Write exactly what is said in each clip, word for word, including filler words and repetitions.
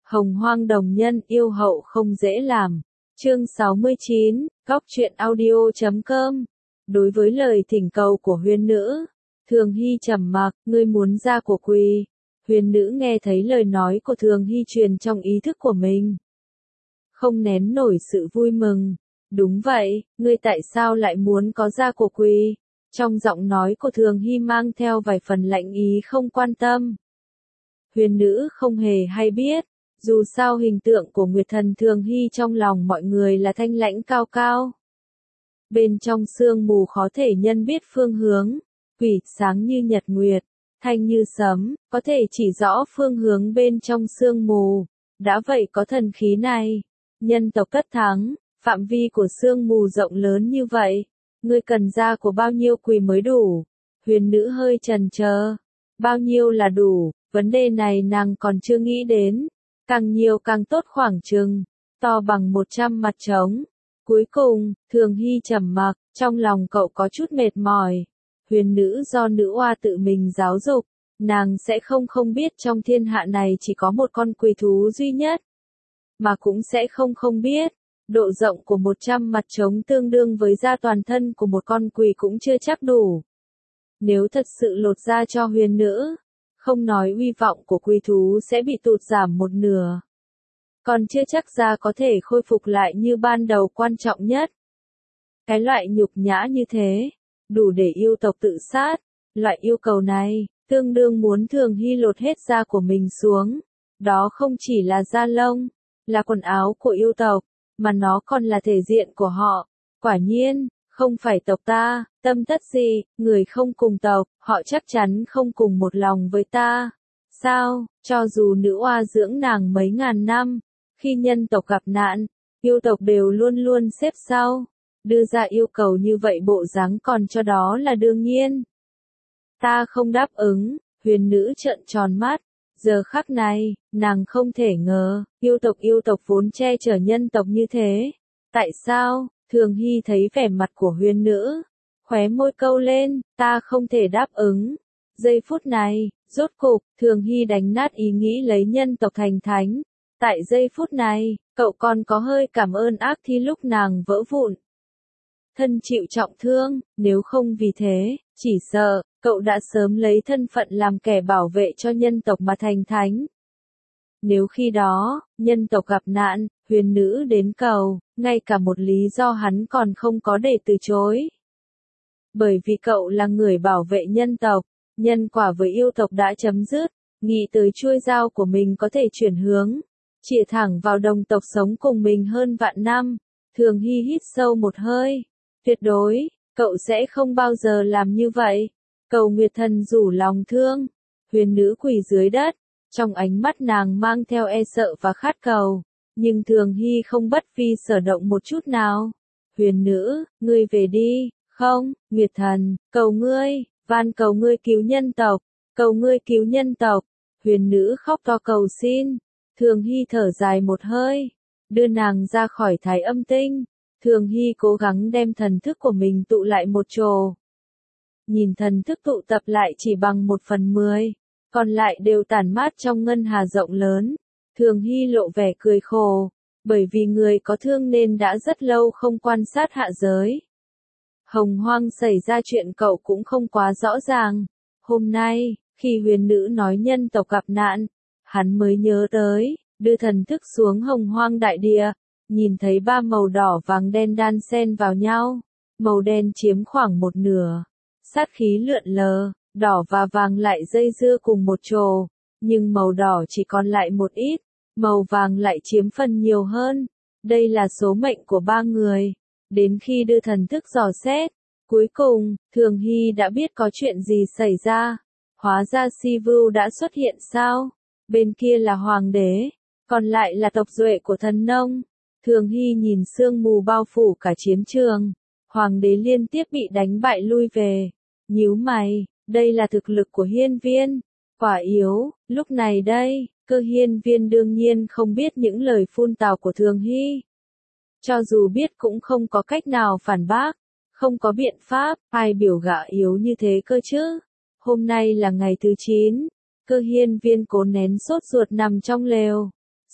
Hồng Hoang đồng nhân yêu hậu không dễ làm. Chương sáu mươi chín, Góc truyện audio chấm com. Đối với lời thỉnh cầu của Huyền nữ, Thường Hy trầm mặc, ngươi muốn ra của quỳ. Huyền nữ nghe thấy lời nói của Thường Hy truyền trong ý thức của mình, không nén nổi sự vui mừng. Đúng vậy, ngươi tại sao lại muốn có ra của quỳ? Trong giọng nói của Thường Hy mang theo vài phần lạnh ý không quan tâm. Huyền nữ không hề hay biết, dù sao hình tượng của Nguyệt Thần Thường Hy trong lòng mọi người là thanh lãnh cao cao. Bên trong sương mù khó thể nhân biết phương hướng, quỷ sáng như nhật nguyệt, thanh như sấm, có thể chỉ rõ phương hướng bên trong sương mù. Đã vậy có thần khí này, nhân tộc tất thắng, phạm vi của sương mù rộng lớn như vậy, ngươi cần ra của bao nhiêu quỳ mới đủ? Huyền nữ hơi chần chờ, bao nhiêu là đủ, vấn đề này nàng còn chưa nghĩ đến, càng nhiều càng tốt, khoảng chừng to bằng một trăm mặt trống. Cuối cùng, Thường Hy trầm mặc, trong lòng cậu có chút mệt mỏi. Huyền nữ do nữ oa tự mình giáo dục, nàng sẽ không không biết trong thiên hạ này chỉ có một con quỳ thú duy nhất, mà cũng sẽ không không biết, độ rộng của một trăm mặt trống tương đương với da toàn thân của một con quỳ cũng chưa chắc đủ. Nếu thật sự lột da cho huyền nữ, không nói uy vọng của quỳ thú sẽ bị tụt giảm một nửa, còn chưa chắc da có thể khôi phục lại như ban đầu. Quan trọng nhất, cái loại nhục nhã như thế, đủ để yêu tộc tự sát. Loại yêu cầu này, tương đương muốn Thường Hy lột hết da của mình xuống. Đó không chỉ là da lông, là quần áo của yêu tộc, mà nó còn là thể diện của họ. Quả nhiên, không phải tộc ta, tâm tất gì, người không cùng tộc, họ chắc chắn không cùng một lòng với ta. Sao, cho dù nữ oa dưỡng nàng mấy ngàn năm, khi nhân tộc gặp nạn, yêu tộc đều luôn luôn xếp sau. Đưa ra yêu cầu như vậy bộ dáng còn cho đó là đương nhiên. Ta không đáp ứng. Huyền nữ trợn tròn mắt. Giờ khắc này, nàng không thể ngờ, yêu tộc yêu tộc vốn che chở nhân tộc như thế. Tại sao? Thường Hy thấy vẻ mặt của huyền nữ, khóe môi câu lên, ta không thể đáp ứng. Giây phút này, rốt cục, Thường Hy đánh nát ý nghĩ lấy nhân tộc thành thánh. Tại giây phút này, cậu còn có hơi cảm ơn ác thi lúc nàng vỡ vụn, thân chịu trọng thương, nếu không vì thế, chỉ sợ, cậu đã sớm lấy thân phận làm kẻ bảo vệ cho nhân tộc mà thành thánh. Nếu khi đó, nhân tộc gặp nạn, huyền nữ đến cầu, ngay cả một lý do hắn còn không có để từ chối. Bởi vì cậu là người bảo vệ nhân tộc, nhân quả với yêu tộc đã chấm dứt, nghĩ tới chuôi dao của mình có thể chuyển hướng, chĩa thẳng vào đồng tộc sống cùng mình hơn vạn năm. Thường Hy hít sâu một hơi. Tuyệt đối, cậu sẽ không bao giờ làm như vậy. Cầu Nguyệt Thần rủ lòng thương. Huyền nữ quỳ dưới đất, trong ánh mắt nàng mang theo e sợ và khát cầu. Nhưng Thường Hy không bất vi sở động một chút nào. Huyền nữ, ngươi về đi. Không, Nguyệt Thần, cầu ngươi, van cầu ngươi cứu nhân tộc, cầu ngươi cứu nhân tộc. Huyền nữ khóc to cầu xin. Thường Hy thở dài một hơi, đưa nàng ra khỏi Thái Âm Tinh. Thường Hy cố gắng đem thần thức của mình tụ lại một chỗ. Nhìn thần thức tụ tập lại chỉ bằng một phần mười, còn lại đều tản mát trong ngân hà rộng lớn. Thường Hy lộ vẻ cười khổ, bởi vì người có thương nên đã rất lâu không quan sát hạ giới. Hồng Hoang xảy ra chuyện cậu cũng không quá rõ ràng. Hôm nay, khi huyền nữ nói nhân tộc gặp nạn, hắn mới nhớ tới, đưa thần thức xuống Hồng Hoang đại địa. Nhìn thấy ba màu đỏ vàng đen đan xen vào nhau, màu đen chiếm khoảng một nửa, sát khí lượn lờ, đỏ và vàng lại dây dưa cùng một chỗ, nhưng màu đỏ chỉ còn lại một ít, màu vàng lại chiếm phần nhiều hơn. Đây là số mệnh của ba người. Đến khi đưa thần thức dò xét, cuối cùng, Thường Hy đã biết có chuyện gì xảy ra. Hóa ra Si Vưu đã xuất hiện sao? Bên kia là hoàng đế, còn lại là tộc duệ của thần nông. Thường Hy nhìn sương mù bao phủ cả chiến trường, hoàng đế liên tiếp bị đánh bại lui về. Nhíu mày, đây là thực lực của hiên viên, quả yếu. Lúc này đây, Cơ Hiên Viên đương nhiên không biết những lời phun tào của Thường Hy. Cho dù biết cũng không có cách nào phản bác, không có biện pháp, ai biểu gã yếu như thế cơ chứ. Hôm nay là ngày thứ chín, Cơ Hiên Viên cố nén sốt ruột nằm trong lều.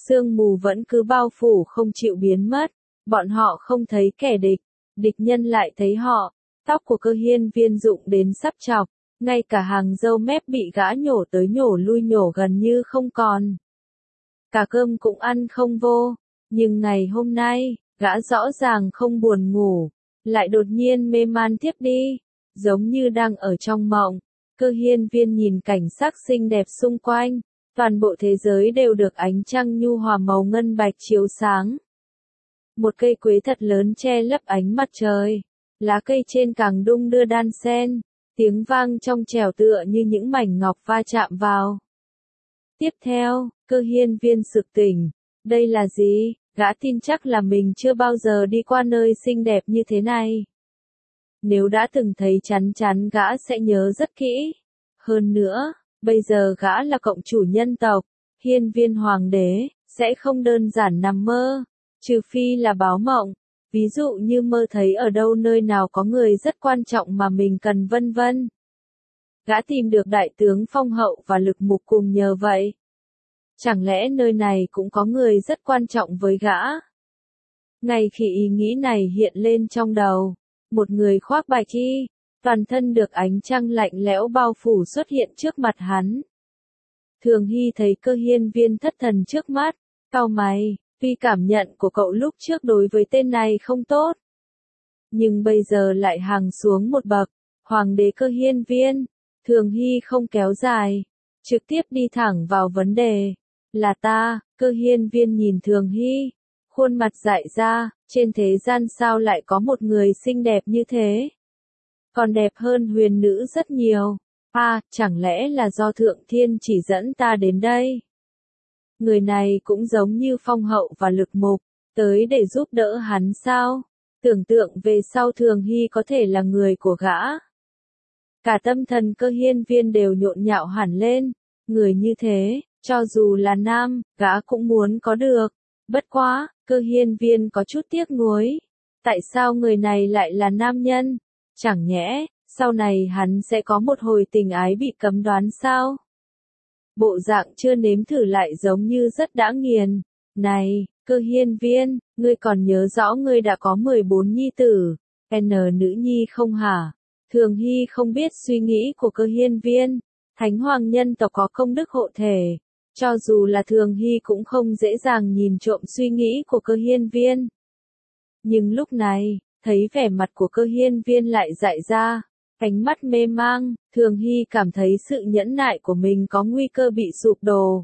Sương mù vẫn cứ bao phủ không chịu biến mất, bọn họ không thấy kẻ địch, địch nhân lại thấy họ, tóc của Cơ Hiên Viên rụng đến sắp chọc, ngay cả hàng râu mép bị gã nhổ tới nhổ lui nhổ gần như không còn. Cả cơm cũng ăn không vô, nhưng ngày hôm nay, gã rõ ràng không buồn ngủ, lại đột nhiên mê man thiếp đi, giống như đang ở trong mộng. Cơ Hiên Viên nhìn cảnh sắc xinh đẹp xung quanh, toàn bộ thế giới đều được ánh trăng nhu hòa màu ngân bạch chiếu sáng. Một cây quế thật lớn che lấp ánh mặt trời, lá cây trên càng đung đưa đan sen, tiếng vang trong trẻo tựa như những mảnh ngọc va chạm vào. Tiếp theo, Cơ Hiên Viên sực tỉnh, đây là gì? Gã tin chắc là mình chưa bao giờ đi qua nơi xinh đẹp như thế này. Nếu đã từng thấy chắn chắn gã sẽ nhớ rất kỹ. Hơn nữa, bây giờ gã là cộng chủ nhân tộc, Hiên Viên Hoàng đế, sẽ không đơn giản nằm mơ, trừ phi là báo mộng, ví dụ như mơ thấy ở đâu nơi nào có người rất quan trọng mà mình cần vân vân. Gã tìm được đại tướng Phong Hậu và Lực Mục cùng nhờ vậy. Chẳng lẽ nơi này cũng có người rất quan trọng với gã? Ngay khi ý nghĩ này hiện lên trong đầu, một người khoác bạch y, toàn thân được ánh trăng lạnh lẽo bao phủ xuất hiện trước mặt hắn. Thường Hy thấy Cơ Hiên Viên thất thần trước mắt, cau mày, tuy cảm nhận của cậu lúc trước đối với tên này không tốt, nhưng bây giờ lại hàng xuống một bậc, Hoàng đế Cơ Hiên Viên. Thường Hy không kéo dài, trực tiếp đi thẳng vào vấn đề. Là ta. Cơ Hiên Viên nhìn Thường Hy, khuôn mặt dại ra, trên thế gian sao lại có một người xinh đẹp như thế? Còn đẹp hơn huyền nữ rất nhiều. À, chẳng lẽ là do Thượng Thiên chỉ dẫn ta đến đây? Người này cũng giống như Phong Hậu và Lực Mục, tới để giúp đỡ hắn sao? Tưởng tượng về sau Thường Hy có thể là người của gã. Cả tâm thần Cơ Hiên Viên đều nhộn nhạo hẳn lên, người như thế, cho dù là nam, gã cũng muốn có được. Bất quá, Cơ Hiên Viên có chút tiếc nuối. Tại sao người này lại là nam nhân? Chẳng nhẽ, sau này hắn sẽ có một hồi tình ái bị cấm đoán sao? Bộ dạng chưa nếm thử lại giống như rất đã nghiền. Này, Cơ Hiên Viên, ngươi còn nhớ rõ ngươi đã có mười bốn nhi tử, N nữ nhi không hả? Thường Hy không biết suy nghĩ của Cơ Hiên Viên. Thánh hoàng nhân tộc có công đức hộ thể. Cho dù là Thường Hy cũng không dễ dàng nhìn trộm suy nghĩ của Cơ Hiên Viên. Nhưng lúc này, thấy vẻ mặt của Cơ Hiên Viên lại dại ra, ánh mắt mê mang, Thường Hy cảm thấy sự nhẫn nại của mình có nguy cơ bị sụp đổ.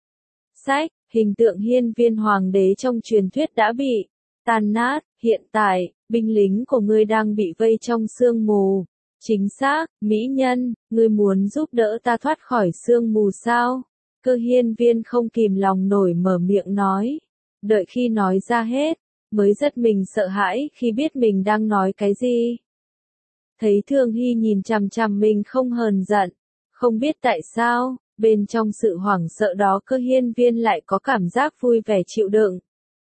Sách, hình tượng Hiên Viên Hoàng đế trong truyền thuyết đã bị tàn nát, hiện tại, binh lính của ngươi đang bị vây trong sương mù. Chính xác, mỹ nhân, ngươi muốn giúp đỡ ta thoát khỏi sương mù sao? Cơ Hiên Viên không kìm lòng nổi mở miệng nói. Đợi khi nói ra hết, mới giật mình sợ hãi khi biết mình đang nói cái gì. Thấy Thường Hy nhìn chằm chằm mình không hờn giận, không biết tại sao, bên trong sự hoảng sợ đó Cơ Hiên Viên lại có cảm giác vui vẻ chịu đựng.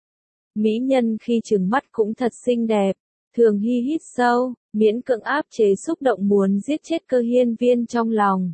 Mỹ nhân khi trừng mắt cũng thật xinh đẹp. Thường Hy hít sâu, miễn cưỡng áp chế xúc động muốn giết chết Cơ Hiên Viên trong lòng.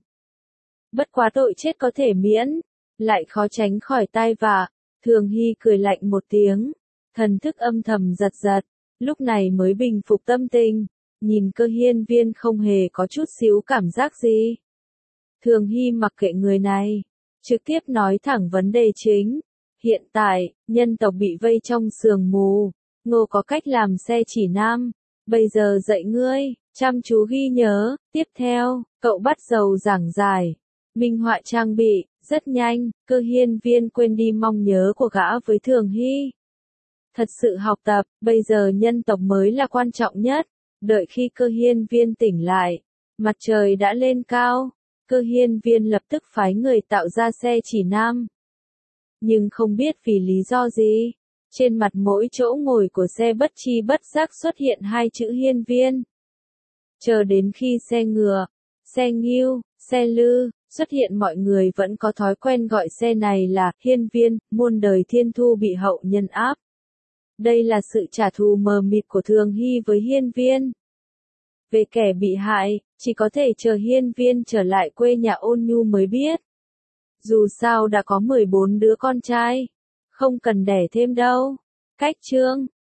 Bất quá tội chết có thể miễn, lại khó tránh khỏi tai vạ. Thường Hy cười lạnh một tiếng, thần thức âm thầm giật giật, lúc này mới bình phục tâm tình, nhìn Cơ Hiên Viên không hề có chút xíu cảm giác gì. Thường Hy mặc kệ người này, trực tiếp nói thẳng vấn đề chính. Hiện tại, nhân tộc bị vây trong sương mù. Ngô có cách làm xe chỉ nam, bây giờ dạy ngươi, chăm chú ghi nhớ. Tiếp theo, cậu bắt đầu giảng giải, minh họa trang bị, rất nhanh, Cơ Hiên Viên quên đi mong nhớ của gã với Thường Hy. Thật sự học tập, bây giờ nhân tộc mới là quan trọng nhất. Đợi khi Cơ Hiên Viên tỉnh lại, mặt trời đã lên cao, Cơ Hiên Viên lập tức phái người tạo ra xe chỉ nam. Nhưng không biết vì lý do gì, trên mặt mỗi chỗ ngồi của xe bất chi bất giác xuất hiện hai chữ Hiên Viên. Chờ đến khi xe ngựa, xe ngưu, xe lư xuất hiện, mọi người vẫn có thói quen gọi xe này là Hiên Viên. Muôn đời thiên thu bị hậu nhân áp. Đây là sự trả thù mờ mịt của Thường Hy với Hiên Viên. Về kẻ bị hại, chỉ có thể chờ Hiên Viên trở lại quê nhà Ôn Nhu mới biết. Dù sao đã có mười bốn đứa con trai, Không cần đẻ thêm đâu. Cách chương